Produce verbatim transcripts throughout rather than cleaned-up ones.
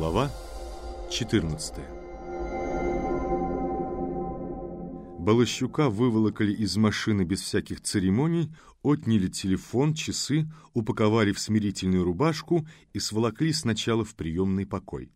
Глава четырнадцатая. Балащука выволокали из машины без всяких церемоний, отняли телефон, часы, упаковали в смирительную рубашку и сволокли сначала в приемный покой.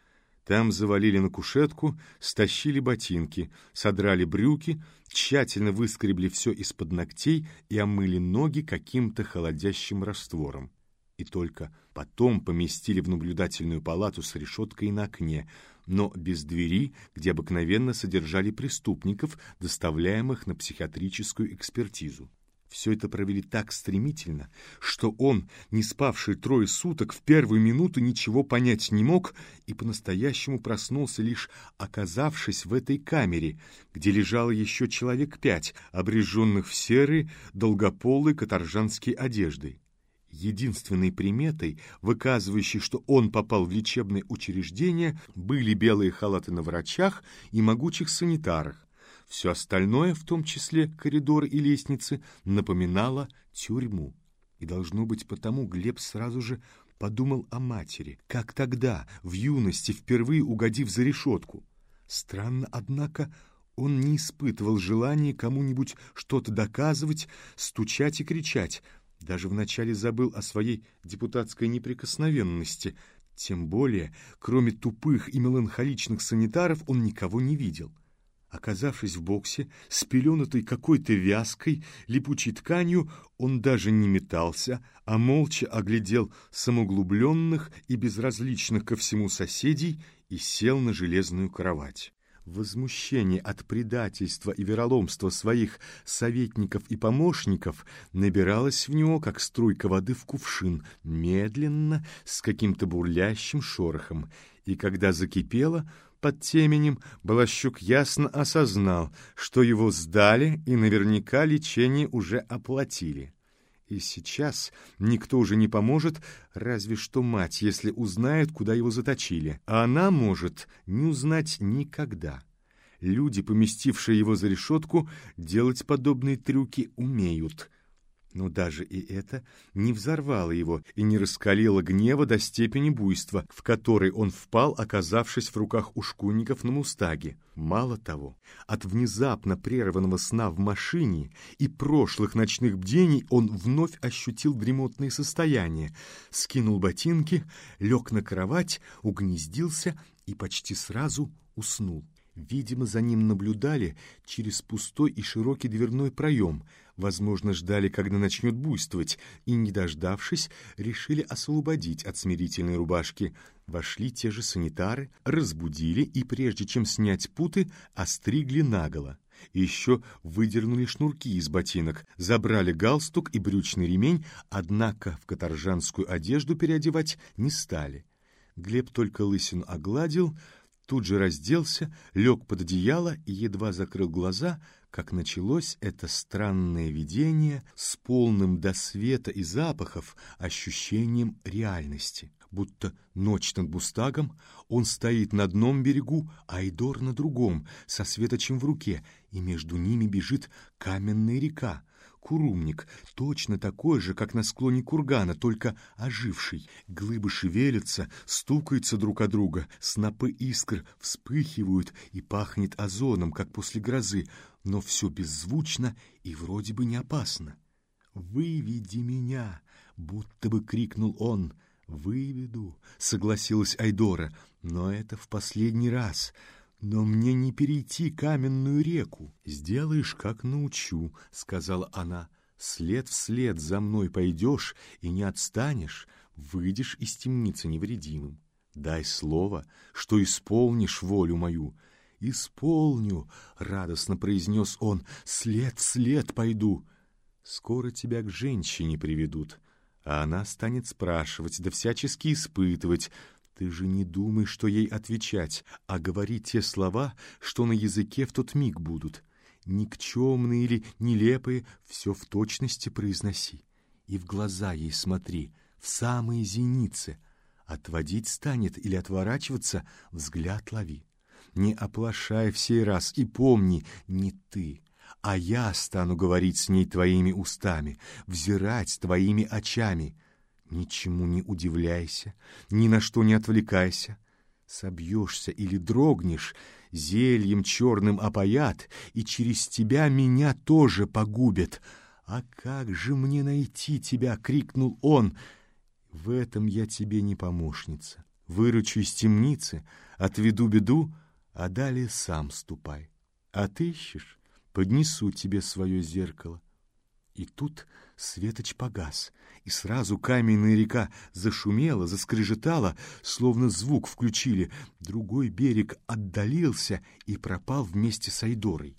Там завалили на кушетку, стащили ботинки, содрали брюки, тщательно выскребли все из-под ногтей и омыли ноги каким-то холодящим раствором. И только потом поместили в наблюдательную палату с решеткой на окне, но без двери, где обыкновенно содержали преступников, доставляемых на психиатрическую экспертизу. Все это провели так стремительно, что он, не спавший трое суток, в первую минуту ничего понять не мог и по-настоящему проснулся, лишь оказавшись в этой камере, где лежало еще человек пять, обряженных в серые, долгополые каторжанские одежды. Единственной приметой, выказывающей, что он попал в лечебное учреждение, были белые халаты на врачах и могучих санитарах. Все остальное, в том числе коридоры и лестницы, напоминало тюрьму. И, должно быть, потому Глеб сразу же подумал о матери, как тогда, в юности, впервые угодив за решетку. Странно, однако, он не испытывал желания кому-нибудь что-то доказывать, стучать и кричать. Даже вначале забыл о своей депутатской неприкосновенности. Тем более, кроме тупых и меланхоличных санитаров, он никого не видел. Оказавшись в боксе, спеленутой какой-то вязкой, липучей тканью, он даже не метался, а молча оглядел самоуглубленных и безразличных ко всему соседей и сел на железную кровать. Возмущение от предательства и вероломства своих советников и помощников набиралось в него, как струйка воды в кувшин, медленно, с каким-то бурлящим шорохом. И когда закипело под теменем, Балащук ясно осознал, что его сдали и наверняка лечение уже оплатили. И сейчас никто уже не поможет, разве что мать, если узнает, куда его заточили. А она может не узнать никогда. Люди, поместившие его за решетку, делать подобные трюки умеют. Но даже и это не взорвало его и не раскалило гнева до степени буйства, в который он впал, оказавшись в руках ушкуйников на мустаге. Мало того, от внезапно прерванного сна в машине и прошлых ночных бдений он вновь ощутил дремотное состояние, скинул ботинки, лег на кровать, угнездился и почти сразу уснул. Видимо, за ним наблюдали через пустой и широкий дверной проем, возможно, ждали, когда начнет буйствовать, и, не дождавшись, решили освободить от смирительной рубашки. Вошли те же санитары, разбудили и, прежде чем снять путы, остригли наголо. И еще выдернули шнурки из ботинок, забрали галстук и брючный ремень, однако в каторжанскую одежду переодевать не стали. Глеб только лысину огладил, тут же разделся, лег под одеяло и едва закрыл глаза, как началось это странное видение с полным до света и запахов ощущением реальности. Будто ночь над Бустагом, он стоит на одном берегу, а Айдор на другом, со светочем в руке, и между ними бежит каменная река. Курумник, точно такой же, как на склоне кургана, только оживший. Глыбы шевелятся, стукаются друг о друга, снопы искр вспыхивают и пахнет озоном, как после грозы, но все беззвучно и вроде бы не опасно. «Выведи меня!» — будто бы крикнул он. «Выведу», — согласилась Айдора, — «но это в последний раз». «Но мне не перейти каменную реку». «Сделаешь, как научу», — сказала она. «След вслед за мной пойдешь и не отстанешь, выйдешь из темницы невредимым. Дай слово, что исполнишь волю мою». «Исполню», — радостно произнес он, — «след вслед пойду». «Скоро тебя к женщине приведут, а она станет спрашивать, да всячески испытывать. Ты же не думай, что ей отвечать, а говори те слова, что на языке в тот миг будут. Никчемные или нелепые, все в точности произноси. И в глаза ей смотри, в самые зеницы. Отводить станет или отворачиваться, взгляд лови. Не оплошай в сей раз и помни, не ты, а я стану говорить с ней твоими устами, взирать твоими очами. Ничему не удивляйся, ни на что не отвлекайся. Собьешься или дрогнешь, зельем черным опоят, и через тебя меня тоже погубят. А как же мне найти тебя? — крикнул он. В этом я тебе не помощница. Выручу из темницы, отведу беду, а далее сам ступай. Отыщешь, поднесу тебе свое зеркало. И тут светоч погас, и сразу каменная река зашумела, заскрежетала, словно звук включили. Другой берег отдалился и пропал вместе с Айдорой.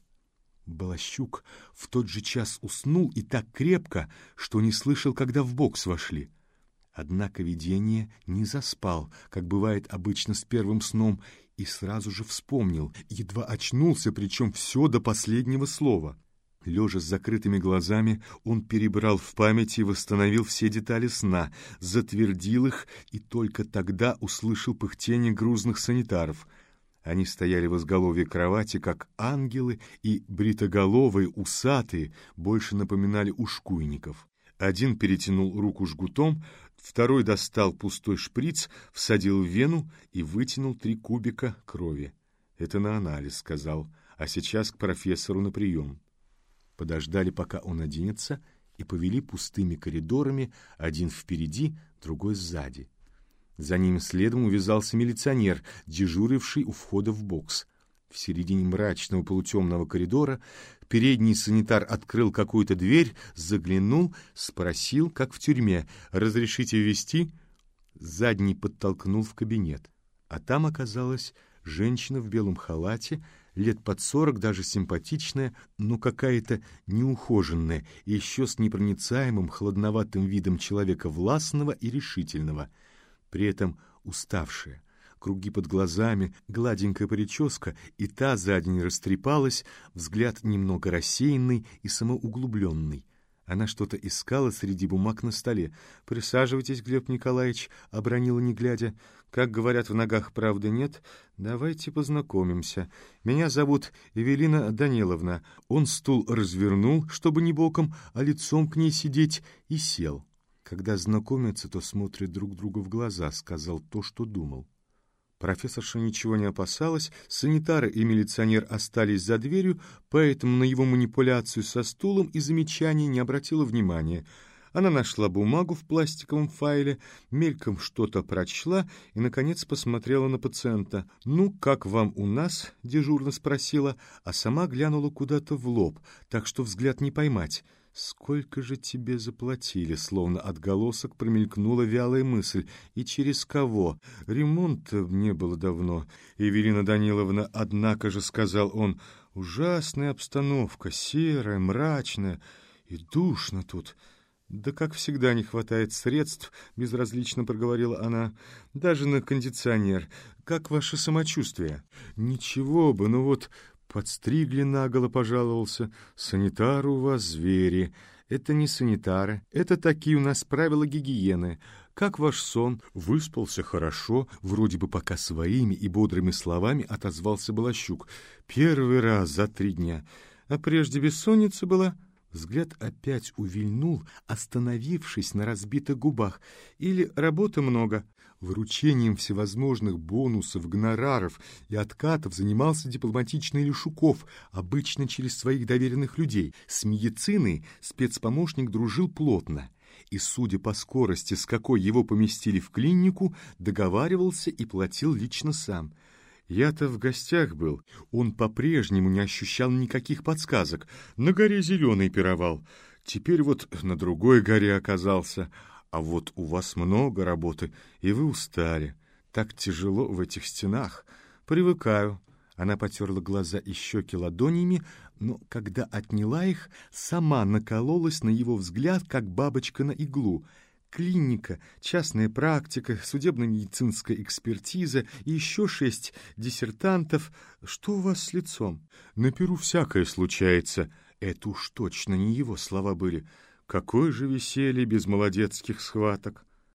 Балащук в тот же час уснул и так крепко, что не слышал, когда в бокс вошли. Однако видение не заспал, как бывает обычно с первым сном, и сразу же вспомнил, едва очнулся, причем все до последнего слова. Лежа с закрытыми глазами, он перебрал в памяти и восстановил все детали сна, затвердил их и только тогда услышал пыхтение грузных санитаров. Они стояли в изголовье кровати, как ангелы, и бритоголовые, усатые, больше напоминали ушкуйников. Один перетянул руку жгутом, второй достал пустой шприц, всадил в вену и вытянул три кубика крови. «Это на анализ», — сказал, — «а сейчас к профессору на прием». Подождали, пока он оденется, и повели пустыми коридорами, один впереди, другой сзади. За ним следом увязался милиционер, дежуривший у входа в бокс. В середине мрачного полутемного коридора передний санитар открыл какую-то дверь, заглянул, спросил, как в тюрьме: «Разрешите ввести?» Задний подтолкнул в кабинет, а там оказалась женщина в белом халате, лет под сорок, даже симпатичная, но какая-то неухоженная, и еще с непроницаемым, холодноватым видом человека властного и решительного, при этом уставшая. Круги под глазами, гладенькая прическа, и та за день растрепалась, взгляд немного рассеянный и самоуглубленный. Она что-то искала среди бумаг на столе. «Присаживайтесь, Глеб Николаевич», — обронила не глядя. «Как говорят, в ногах правды нет. Давайте познакомимся. Меня зовут Эвелина Даниловна». Он стул развернул, чтобы не боком, а лицом к ней сидеть, и сел. «Когда знакомятся, то смотрят друг другу в глаза», — сказал то, что думал. Профессорша ничего не опасалась, санитары и милиционер остались за дверью, поэтому на его манипуляцию со стулом и замечания не обратила внимания. Она нашла бумагу в пластиковом файле, мельком что-то прочла и, наконец, посмотрела на пациента. «Ну, как вам у нас?» — дежурно спросила, а сама глянула куда-то в лоб, так что взгляд не поймать. «Сколько же тебе заплатили?» Словно отголосок промелькнула вялая мысль. «И через кого? Ремонта не было давно, Эвелина Даниловна, однако же, — сказал он, — ужасная обстановка, серая, мрачная и душно тут». «Да, как всегда, не хватает средств», — безразлично проговорила она, — «даже на кондиционер. Как ваше самочувствие?» «Ничего бы, ну вот...» «Подстригли наголо», — пожаловался. «Санитары у вас звери». «Это не санитары, это такие у нас правила гигиены. Как ваш сон?» «Выспался хорошо», — вроде бы пока своими и бодрыми словами отозвался Балащук. «Первый раз за три дня. А прежде бессонница была?» Взгляд опять увильнул, остановившись на разбитых губах. «Или работы много?» Вручением всевозможных бонусов, гонораров и откатов занимался дипломатичный Лешуков, обычно через своих доверенных людей. С медициной спецпомощник дружил плотно и, судя по скорости, с какой его поместили в клинику, договаривался и платил лично сам. Я-то в гостях был. Он по-прежнему не ощущал никаких подсказок. На горе Зеленой пировал. Теперь вот на другой горе оказался. А вот у вас много работы, и вы устали. Так тяжело в этих стенах. Привыкаю». Она потерла глаза и щеки ладонями, но когда отняла их, сама накололась на его взгляд, как бабочка на иглу. Клиника, частная практика, судебно-медицинская экспертиза и еще шесть диссертантов. Что у вас с лицом? На Перу всякое случается. Это уж точно не его слова были. Какое же веселье без молодецких схваток.